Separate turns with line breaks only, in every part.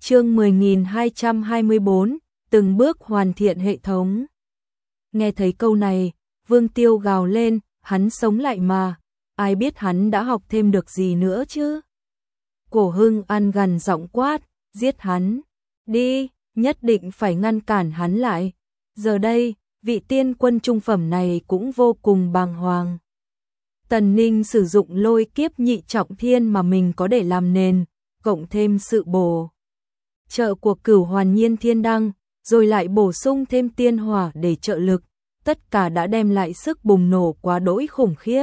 Chương 10224, từng bước hoàn thiện hệ thống. Nghe thấy câu này, Vương Tiêu gào lên, hắn sống lại mà, ai biết hắn đã học thêm được gì nữa chứ? Cổ Hưng An gằn giọng quát, giết hắn, đi, nhất định phải ngăn cản hắn lại. Giờ đây, vị tiên quân trung phẩm này cũng vô cùng bàng hoàng. Tần Ninh sử dụng lôi kiếp nhị trọng thiên mà mình có để làm nền, cộng thêm sự bổ trợ của Cửu Hoàn Nhiên Thiên Đăng, rồi lại bổ sung thêm tiên hỏa để trợ lực, tất cả đã đem lại sức bùng nổ quá đỗi khủng khiếp.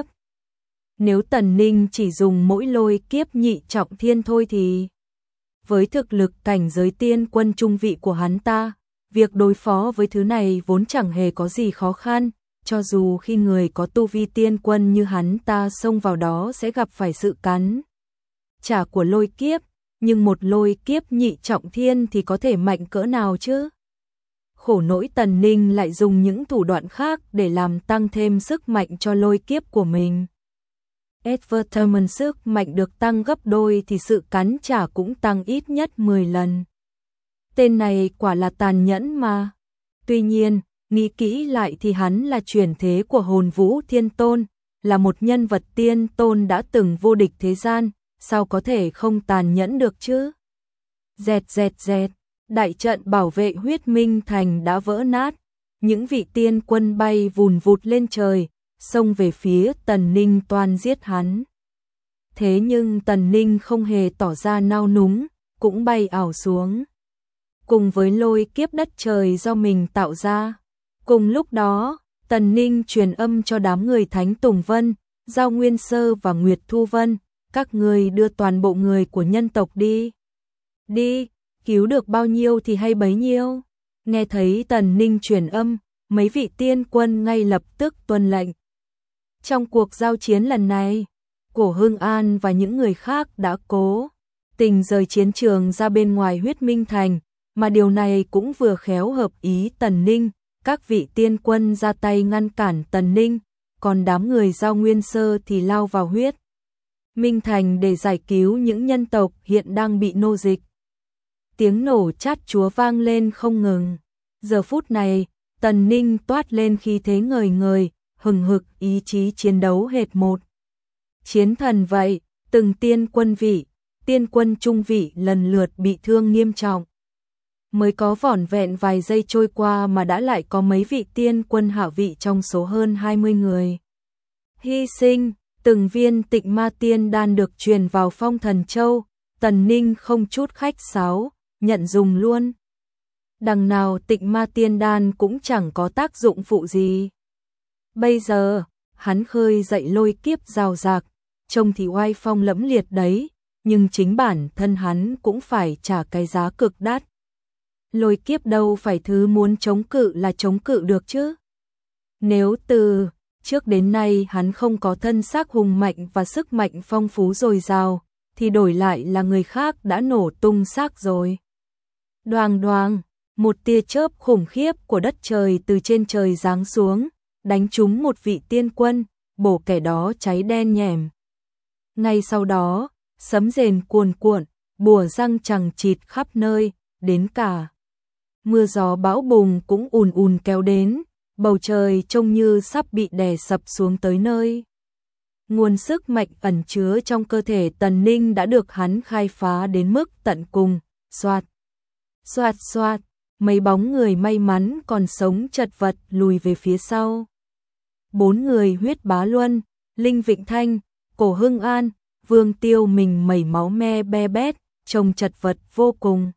Nếu Tần Ninh chỉ dùng mỗi lôi kiếp nhị trọng thiên thôi thì, với thực lực cảnh giới tiên quân trung vị của hắn ta, việc đối phó với thứ này vốn chẳng hề có gì khó khăn, cho dù khi người có tu vi tiên quân như hắn ta xông vào đó sẽ gặp phải sự cắn trả của lôi kiếp, nhưng một lôi kiếp nhị trọng thiên thì có thể mạnh cỡ nào chứ? Khổ nỗi Tần Ninh lại dùng những thủ đoạn khác để làm tăng thêm sức mạnh cho lôi kiếp của mình. Advertisement sức mạnh được tăng gấp đôi thì sự cắn trả cũng tăng ít nhất 10 lần. Tên này quả là tàn nhẫn mà. Tuy nhiên, nghĩ kỹ lại thì hắn là chuyển thế của Hồn Vũ Thiên Tôn, là một nhân vật tiên tôn đã từng vô địch thế gian, sao có thể không tàn nhẫn được chứ? Dẹt dẹt dẹt, đại trận bảo vệ Huyết Minh Thành đã vỡ nát, những vị tiên quân bay vùn vụt lên trời, xông về phía Tần Ninh toan giết hắn. Thế nhưng Tần Ninh không hề tỏ ra nao núng, cũng bay ảo xuống, cùng với lôi kiếp đất trời do mình tạo ra. Cùng lúc đó, Tần Ninh truyền âm cho đám người Thánh Tùng Vân, Giao Nguyên Sơ và Nguyệt Thu Vân, các người đưa toàn bộ người của nhân tộc đi. Đi, cứu được bao nhiêu thì hay bấy nhiêu. Nghe thấy Tần Ninh truyền âm, mấy vị tiên quân ngay lập tức tuân lệnh. Trong cuộc giao chiến lần này, Cổ Hưng An và những người khác đã cố tình rời chiến trường ra bên ngoài Huyết Minh Thành, mà điều này cũng vừa khéo hợp ý Tần Ninh. Các vị tiên quân ra tay ngăn cản Tần Ninh, còn đám người Giao Nguyên Sơ thì lao vào Huyết Minh Thành để giải cứu những nhân tộc hiện đang bị nô dịch. Tiếng nổ chát chúa vang lên không ngừng. Giờ phút này, Tần Ninh toát lên khí thế ngời ngời, hừng hực ý chí chiến đấu hệt một chiến thần vậy. Từng tiên quân vị, tiên quân trung vị lần lượt bị thương nghiêm trọng. Mới có vỏn vẹn vài giây trôi qua mà đã lại có mấy vị tiên quân hạ vị trong số hơn 20 người hy sinh. Từng viên Tịnh Ma Tiên đan được truyền vào Phong Thần Châu, Tần Ninh không chút khách sáo, nhận dùng luôn. Đằng nào Tịnh Ma Tiên đan cũng chẳng có tác dụng phụ gì. Bây giờ, hắn khơi dậy lôi kiếp rào rạc, trông thì oai phong lẫm liệt đấy, nhưng chính bản thân hắn cũng phải trả cái giá cực đắt. Lôi kiếp đâu phải thứ muốn chống cự là chống cự được chứ. Nếu từ trước đến nay hắn không có thân xác hùng mạnh và sức mạnh phong phú dồi dào, thì đổi lại là người khác đã nổ tung xác rồi. Đoàng đoàng, một tia chớp khủng khiếp của đất trời từ trên trời giáng xuống, đánh trúng một vị tiên quân, bổ kẻ đó cháy đen nhẻm. Ngay sau đó, sấm rền cuồn cuộn, bùa răng chằng chịt khắp nơi, đến cả mưa gió bão bùng cũng ùn ùn kéo đến. Bầu trời trông như sắp bị đè sập xuống tới nơi. Nguồn sức mạnh ẩn chứa trong cơ thể Tần Ninh đã được hắn khai phá đến mức tận cùng. Xoạt, xoạt xoạt, mấy bóng người may mắn còn sống chật vật lùi về phía sau. 4 người Huyết Bá Luân, Linh Vịnh Thanh, Cổ Hưng An, Vương Tiêu mình mẩy máu me be bét, trông chật vật vô cùng.